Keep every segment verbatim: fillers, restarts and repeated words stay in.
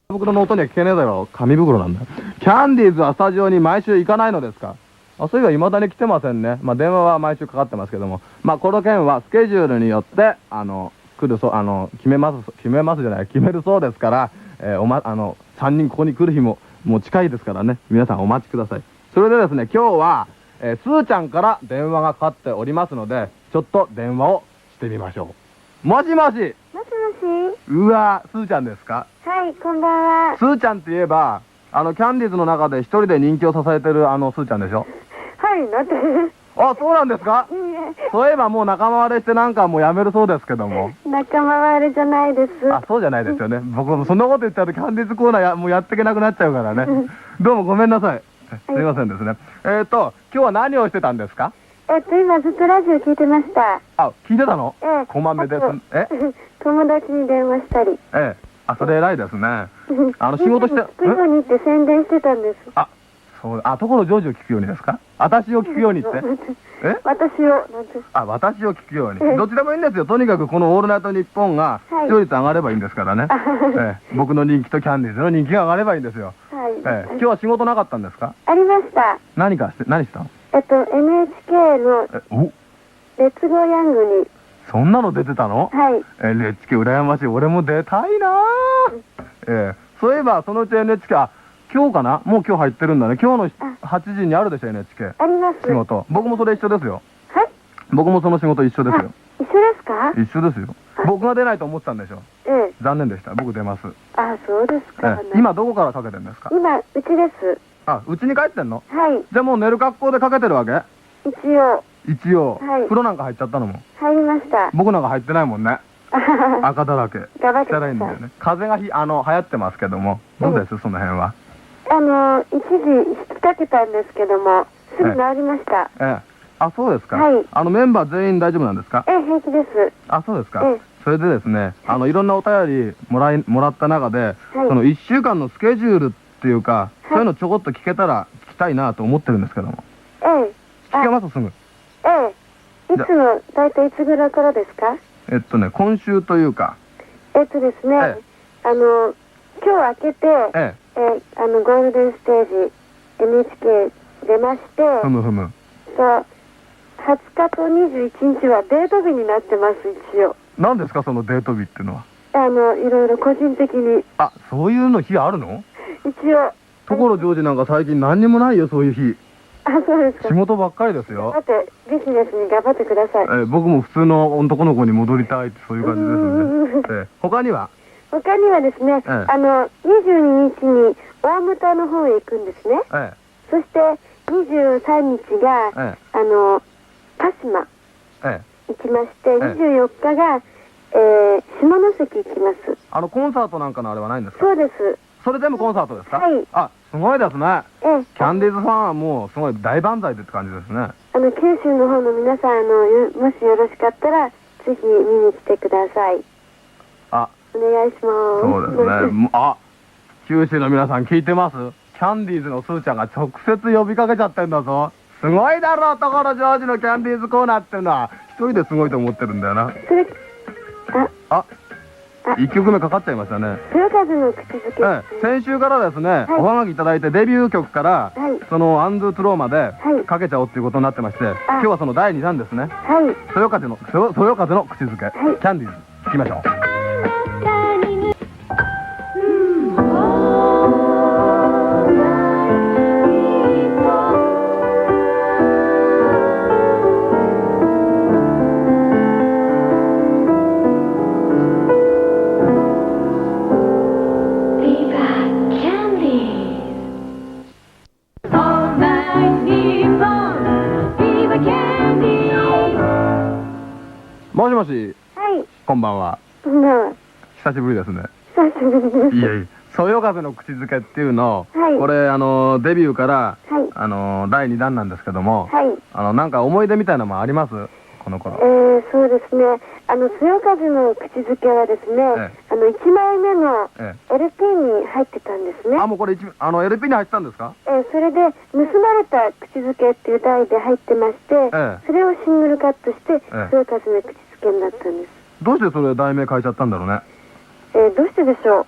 袋の音には聞けねえだろ。紙袋なんだ。キャンディーズはスタジオに毎週行かないのですか？あ、そういえば未だに来てませんね。まあ電話は毎週かかってますけども。まあこの件はスケジュールによって、あの、来るそう、あの、決めます、決めますじゃない、決めるそうですから、えー、おま、あの、さんにんここに来る日も、もう近いですからね。皆さんお待ちください。それでですね、今日は、えー、すーちゃんから電話がかかっておりますので、ちょっと電話をしてみましょう。もしもし。 もしもし。 うわ、すーちゃんですか？ はい、こんばんは。 すーちゃんって言えば、あの、キャンディーズの中で一人で人気を支えてるあのすーちゃんでしょ？ はい、なんて。 あ、そうなんですか？ いいえ。 そういえばもう仲間割れしてなんかもうやめるそうですけども。 仲間割れじゃないです。 あ、そうじゃないですよね。僕もそんなこと言っちゃうとキャンディーズコーナーやもうやっていけなくなっちゃうからね。どうもごめんなさい。すいませんですね。えっと、今日は何をしてたんですか？ えっと、今ずっとラジオ聞いてました。 あ、聞いてたの？ ええ。 こまめです。え？ 友達に電話したり。 ええ。あ、それ偉いですね。あの仕事して。 聞くようにって宣伝してたんです。 あ、そう、あ、ところジョージを聞くようにですか？私を聞くようにって。え？ 私を、なんて。 あ、私を聞くように。どっちでもいいんですよ。とにかくこのオールナイトニッポンが視聴率上がればいいんですからね。ええ、僕の人気とキャンディーズの人気が上がればいいんですよ。 はい。 ええ、今日は仕事なかったんですか？ ありました。 何かして、何したの？ えっと、エヌエイチケー のえ、お、 レッツゴーヤングに。 そんなの出てたの？ はい。 え、エヌエイチケー 羨ましい。俺も出たいなぁ。ええ、そういえばそのうち エヌエイチケー、あ、今日かな？もう今日入ってるんだね。今日のはちじにあるでしょ、エヌエイチケー。 あります。 仕事。僕もそれ一緒ですよ。 はい。 僕もその仕事一緒ですよ。 一緒ですか？ 一緒ですよ。僕が出ないと思ってたんでしょ。 ええ。 残念でした。僕出ます。 あ、そうですか。 ええ、今どこからかけてるんですか？ 今、うちです。 あ、うちに帰ってんの？ はい。 じゃあもう寝る格好でかけてるわけ？ 一応。 一応。 はい。 風呂なんか入っちゃったのも？ 入りました。 僕なんか入ってないもんね。赤だらけ。 頑張ってください。 汚いんだよね。風邪がひ、あの、流行ってますけども。どうです、その辺は？ あの、一時引きかけたんですけども、すぐ治りました。 ええ。あ、そうですか。 はい。 あの、メンバー全員大丈夫なんですか？ ええ、平気です。 あ、そうですか。 ええ。 それでですね、あの、いろんなお便りもらい、もらった中で、はい、そのいっしゅうかんのスケジュールっていうか、はい、そういうのちょこっと聞けたら聞きたいなと思ってるんですけども。 ええ。 聞けますすぐ。 ええ。いつの、だいたいいつぐらいからですか？ えっとね、今週というか。 えっとですね、ええ、あの、今日明けて、ええ、えあの、ゴールデンステージ、エヌエイチケー 出まして、 ふむふむ。 そう、はつかとにじゅういちにちはデート日になってます、一応。 何ですか、そのデート日っていうのは。 あの、いろいろ個人的に。 あ、そういうの日あるの？ 一応。 ところジョージなんか最近何にもないよ、そういう日。 あ、そうですか。 仕事ばっかりですよ。 だってビジネスに頑張ってください。 えー、僕も普通の男の子に戻りたいってそういう感じですね。えー、他には？ 他にはですね、ええ、あのにじゅうににちに大牟田の方へ行くんですね。ええ、そしてにじゅうさんにちが、ええ、あの鹿島、ええ、行きまして、ええ、にじゅうよっかが、えー、下関行きます。 あのコンサートなんかのあれはないんですか？ そうです。 それ全部コンサートですか？ はい。 あ、すごいですね。 ええ、 キャンディーズファンはもうすごい大万歳でって感じですね。 あの九州の方の皆さん、あのもしよろしかったらぜひ見に来てください。 あ、 お願いします。 そうですね。あ、九州の皆さん聞いてます？キャンディーズのスーちゃんが直接呼びかけちゃってんだぞ。すごいだろう、ところジョージのキャンディーズコーナーっていうのは一人ですごいと思ってるんだよな。 それ、あ、 あ、いっきょくめかかっちゃいましたね。 豊風の口づけ、 ええ、先週からですね、はい、おはがきいただいてデビュー曲から、はい、そのアンドゥトゥローまでかけちゃおうっていうことになってまして、はい、今日はそのだいにだんですね。はい。豊風の、豊風の口づけ、はい、キャンディーズ、いきましょう。もしもし。はい。こんばんは。 こんばんは。 久しぶりですね。 久しぶりです。 いえいえ。そよ風の口づけっていうの、はい、これあのデビューから、はい、あのだいにだんなんですけども、はい、あのなんか思い出みたいなのもあります？この頃。 えー、そうですね。あのそよ風の口づけはですね、ええ、あのいちまいめの エルピー に入ってたんですね。 あ、もうこれあの エルピー に入ってたんですか？ えー、それで盗まれた口づけっていう題で入ってまして、ええ、それをシングルカットして、ええ、そよ風の口づけになったんです。 どうしてそれ題名変えちゃったんだろうね。 えー、どうしてでしょう。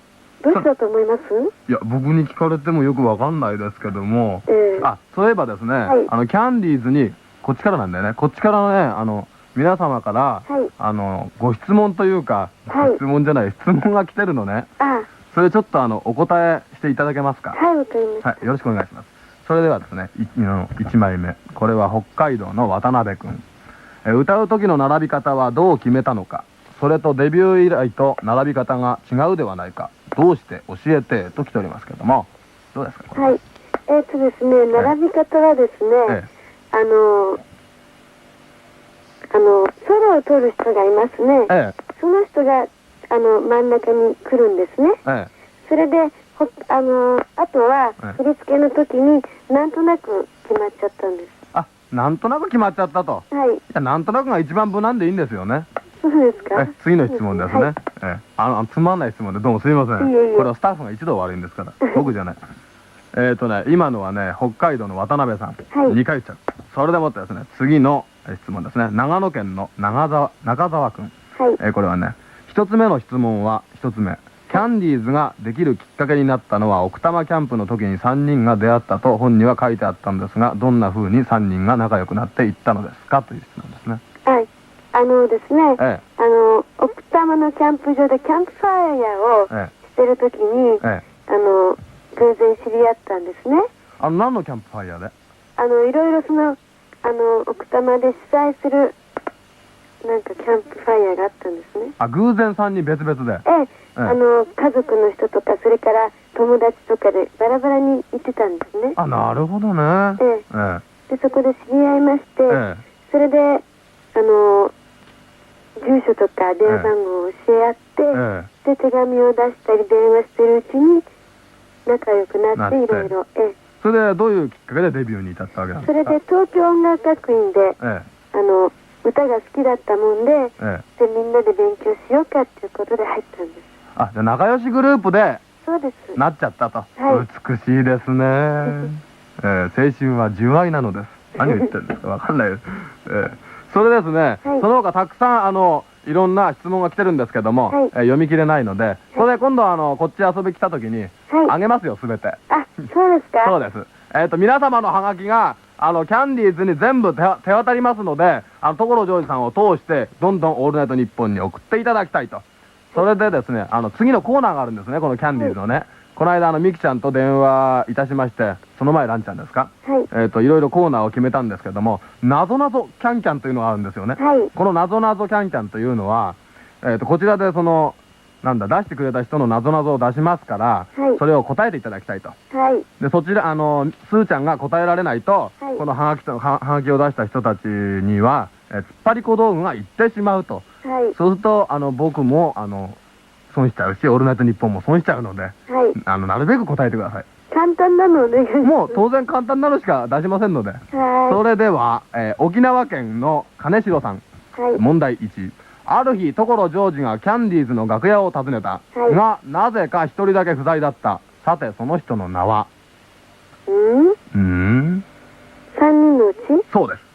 どうしたと思います？ いや、僕に聞かれてもよくわかんないですけども、えー、あ、そういえばですね、はい、あの、キャンディーズに、こっちからなんだよね、こっちからね、あの、皆様から、はい、あの、ご質問というか、はい、質問じゃない、質問が来てるのね。ああ、それちょっとあの、お答えしていただけますか？ はい、わかりました。 はい、よろしくお願いします。それではですね、いちまいめ。これは北海道の渡辺くん。え、歌う時の並び方はどう決めたのか。それとデビュー以来と並び方が違うではないか。どうして教えてと来ておりますけども。どうですか？ はい。えー、っとですね、並び方はですね、ええ、あの、あの、ソロを取る人がいますね。ええ、その人が、あの、真ん中に来るんですね。ええ、それで、ほあの、あとは、振り付けの時になんとなく決まっちゃったんです。 あ、なんとなく決まっちゃったと。はい。いや、なんとなくが一番無難でいいんですよね。 そうですか。 え、次の質問ですね。はい、え、あの、つまんない質問でどうもすいません。いえいえ、これはスタッフが一度悪いんですから。僕じゃない。えっとね、今のはね、北海道の渡辺さん。はい。にかい言っちゃう。それでもってですね、次の質問ですね。長野県の長沢、中沢くん。はい。えー、これはね、一つ目の質問は一つ目。キャンディーズができるきっかけになったのは奥多摩キャンプの時にさんにんが出会ったと本には書いてあったんですが、どんな風にさんにんが仲良くなっていったのですかという質問ですね。 はい。あのですね、ええ、あの、奥多摩のキャンプ場でキャンプファイヤーをしてる時に、ええ、あの、偶然知り合ったんですね。 あの、何のキャンプファイヤーで？あの、いろいろその、あの、奥多摩で主催する、なんかキャンプファイヤーがあったんですね。 あ、偶然さんにん別々で？ ええ。あの、家族の人とか、それから友達とかでバラバラに行ってたんですね。 あ、なるほどね。ええ。 で、そこで知り合いまして、ええ、それで、あの、住所とか電話番号を教え合って、ええ、で、手紙を出したり電話してるうちに仲良くなって、いろいろ。ええ。 それでどういうきっかけでデビューに至ったわけなんですか？ それで東京音楽学院で、ええ、あの、歌が好きだったもんで、ええ、で、みんなで勉強しようかっていうことで入ったんです。 あ、じゃあ仲良しグループでそうです。 なっちゃったと。はい、美しいですね。えー、青春は純愛なのです。何を言ってるんですかわかんないです。えー、それですね、はい、その他たくさんあのいろんな質問が来てるんですけども、はい、えー、読み切れないので、はい、それで今度あのこっち遊び来た時に、はい、あげますよすべて。 あ、そうですか。 そうです。えっと皆様のハガキがあのキャンディーズに全部手手渡りますので、あの所ジョージさんを通してどんどんオールナイトニッポンに送っていただきたいと。それでですね、あの、次のコーナーがあるんですね、このキャンディーズのね。はい、この間、あの、ミキちゃんと電話いたしまして、その前、ランちゃんですか？はい。えっと、いろいろコーナーを決めたんですけども、なぞなぞキャンキャンというのがあるんですよね。はい。このなぞなぞキャンキャンというのは、えっと、こちらでその、なんだ、出してくれた人のなぞなぞを出しますから、はい、それを答えていただきたいと。はい。で、そちら、あの、スーちゃんが答えられないと、はい、このハガキと、はがきを出した人たちには、えー、突っ張り小道具が行ってしまうと。はい。そうすると、あの、僕も、あの、損しちゃうし、オールナイトニッポンも損しちゃうので、はい、あの、なるべく答えてください。 簡単なのお願いします。 もう当然簡単なのしか出しませんので。はい。それでは、えー、沖縄県の金城さん。はい。問題いち。ある日、所ジョージがキャンディーズの楽屋を訪ねた。はい。が、なぜか一人だけ不在だった。さて、その人の名は？ うんうん三人のうち？ そうです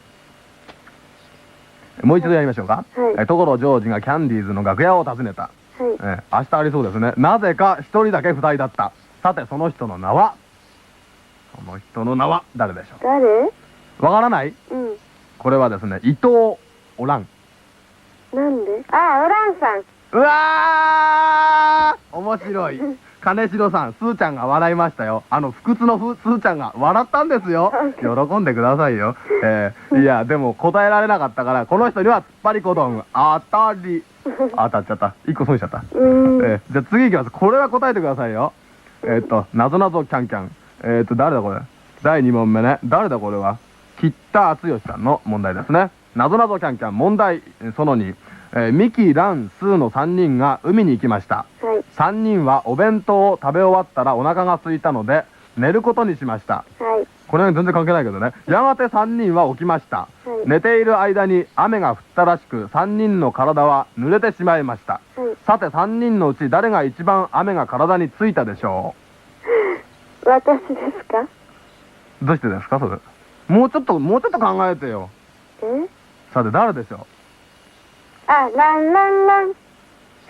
。もう一度やりましょうか。はい。えー、所ジョージがキャンディーズの楽屋を訪ねた。はい、えー、明日ありそうですね。なぜか一人だけ不在だった。さてその人の名は？その人の名は誰でしょう？ 誰？ わからない？ うん。 これはですね、伊藤おらん。 なんで？あ、おらんさん。 うわー面白い。金城さん、スーちゃんが笑いましたよ。あの不屈のふスーちゃんが笑ったんですよ。喜んでくださいよ。えー、いやでも答えられなかったから、この人には突っ張り小道具当たり。当たっちゃった。一個損しちゃった。えー、じゃあ次いきます。これは答えてくださいよ。えっと、なぞなぞキャンキャン。えっと、誰だこれ。だいに問目ね。誰だこれは。吉田敦義さんの問題ですね。なぞなぞキャンキャン。問題そのに。えー、ミキ、ラン、スーのさんにんが海に行きました。はい。さんにんはお弁当を食べ終わったらお腹が空いたので、寝ることにしました。はい。これは全然関係ないけどね。やがてさんにんは起きました。はい、寝ている間に雨が降ったらしく、さんにんの体は濡れてしまいました。はい、さてさんにんのうち誰が一番雨が体についたでしょう？私ですか？ どうしてですかそれ？もうちょっと、もうちょっと考えてよ。 え？ さて誰でしょう？ あ、ランランラン。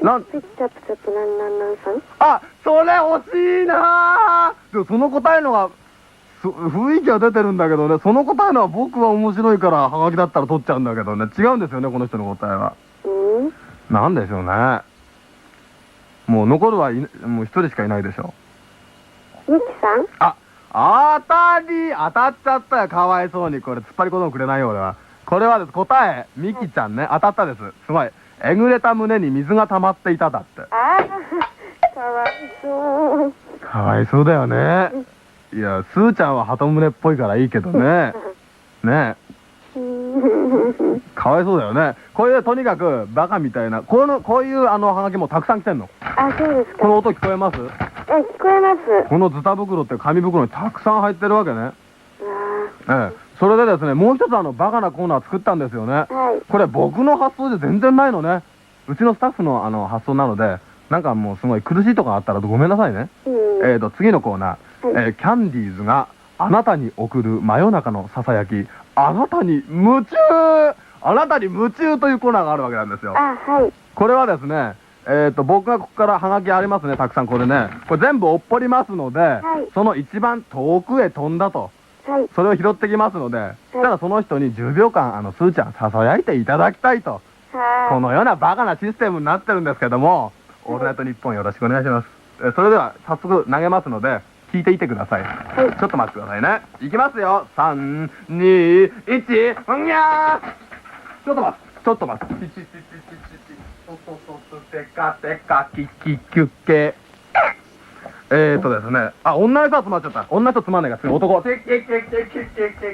なん、 チャプチャプなんなんなんさん。 あ、それ惜しいなー。でもその答えのが、雰囲気は出てるんだけどね、その答えのは僕は面白いからハガキだったら取っちゃうんだけどね、違うんですよね、この人の答えは。 うん、 なんでしょうね。もう残るはいもう一人しかいないでしょう。ミキさん。 あ、当たり当たっちゃったよ、かわいそうに。これ突っ張り子供くれないよ俺は。これはです、答えミキちゃんね、当たったです。すごい。えぐれた胸に水が溜まっていただって。 ああ、かわいそう。 かわいそうだよね。いや、スーちゃんは鳩胸っぽいからいいけどね。ねえ。かわいそうだよね。これでとにかくバカみたいな、この、こういうあのハガキもたくさん来てんの。 あ、そうですか。 この音聞こえます？ え、聞こえます。 このズタ袋って紙袋にたくさん入ってるわけね。 あええ。それでですね、もう一つあのバカなコーナー作ったんですよね。 はい。これ僕の発想じゃ全然ないのね。うちのスタッフのあの発想なので、なんかもうすごい苦しいとかあったらごめんなさいね。うん、えっと、次のコーナー、はい、えー、キャンディーズがあなたに送る真夜中のささやき、あなたに夢中あなたに夢中というコーナーがあるわけなんですよ。 あ、はい。これはですね、えっと、僕がここからハガキありますね、たくさんこれね。これ全部おっぽりますので、はい、その一番遠くへ飛んだと。はい、それを拾ってきますので、はい、そしたらその人にじゅうびょうかん、あの、スーちゃん、ささやいていただきたいと。はい、このようなバカなシステムになってるんですけども、オールナイトニッポンよろしくお願いします。えそれでは、早速投げますので、聞いていてください。はい、ちょっと待ってくださいね。いきますよ。さん、に、いち、うんにゃー。ちょっと待って、ちょっと待って。チチチチチチチ、トトトト、テカテカ、キキキュッケ。えーとですね、あ、女の人は詰まっちゃった。女の人つまんないから、男。キキキキキキキキキキキ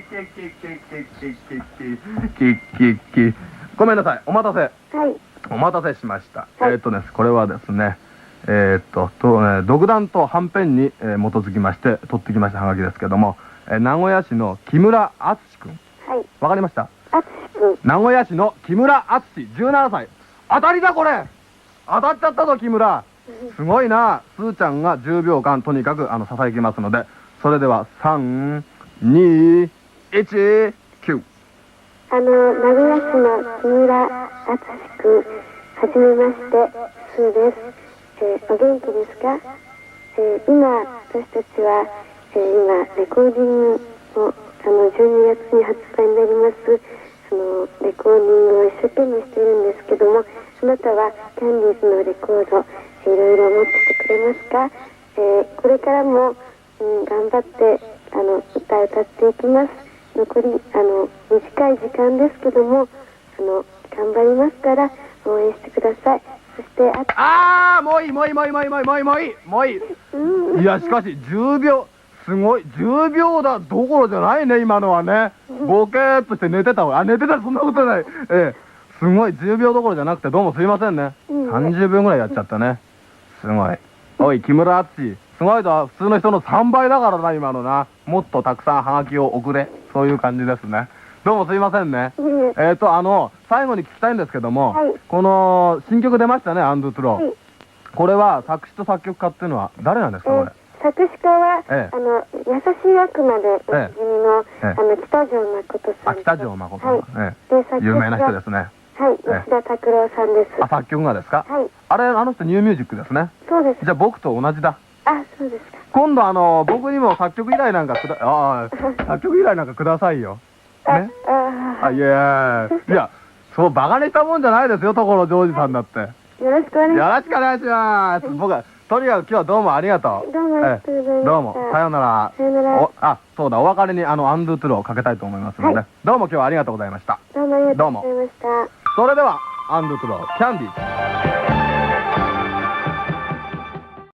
キキキキ。ごめんなさい、お待たせ。はい。お待たせしました。えーとです、これはですね、えーと、と、えー、独断とはんぺんに、えー、基づきまして、取ってきましたハガキですけども、えー、名古屋市の木村敦くん。はい。わかりました？敦くん。名古屋市の木村敦、じゅうななさい。当たりだこれ！当たっちゃったぞ、木村。すごいな。スーちゃんがじゅうびょうかんとにかくあのささやきますので、それではさん、に、いち、きゅう。 あの、名古屋市の木村敦くん、はじめまして、スーです。えー、お元気ですか？えー、今、私たちは、えー、今、レコーディングを、あの、じゅうにがつに発売になります、その、レコーディングを一生懸命しているんですけども、あなたは、キャンディーズのレコード、いろいろ持っててくれますか？えー、これからも、うん、頑張って、あの、歌歌っていきます。残り、あの、短い時間ですけども、あの、頑張りますから、応援してください。そして、 ああー、もういい、もういい、もういい、もういい、もういい、もういい、もういい。いや、しかし、じゅうびょう、すごい、じゅうびょうだどころじゃないね、今のはね。ボケーっとして寝てたわ。あ、寝てた、そんなことない。ええ、すごい、じゅうびょうどころじゃなくて、どうもすいませんね。さんじゅうびょうぐらいやっちゃったね。すごい。おい、木村敦、すごいぞ。普通の人のさんばいだからな、今のな。もっとたくさんハガキを送れ。そういう感じですね。どうもすいませんね。えっと、あの、最後に聞きたいんですけども、はい、この、新曲出ましたね、アンドゥトゥロー。はい、これは、作詞と作曲家っていうのは誰なんですか、これ。 作詞家は、ええ、あの、優しい悪魔でおなじみの、ええ、あの、北条誠さん。あ、北条誠さん。はい、ええ、で、作曲有名な人ですね。はい、吉田拓郎さんです。あ、作曲がですか？はい。あれ、あの人ニューミュージックですね。そうです。じゃあ僕と同じだ。あ、そうですか。今度あの、僕にも作曲依頼なんかくだ、ああ、作曲依頼なんかくださいよ。ね。あ、いやいや、そう、バカにしたもんじゃないですよ、所ジョージさんだって。よろしくお願いします。よろしくお願いします。僕は、とにかく今日はどうもありがとう。どうもありがとうございました。どうも、さようなら。さようなら。あ、そうだ、お別れにあの、アンドゥトゥローをかけたいと思いますので、どうも今日はありがとうございました。どうもありがとうございました。それでは、アンドゥトゥロー、キャンディー。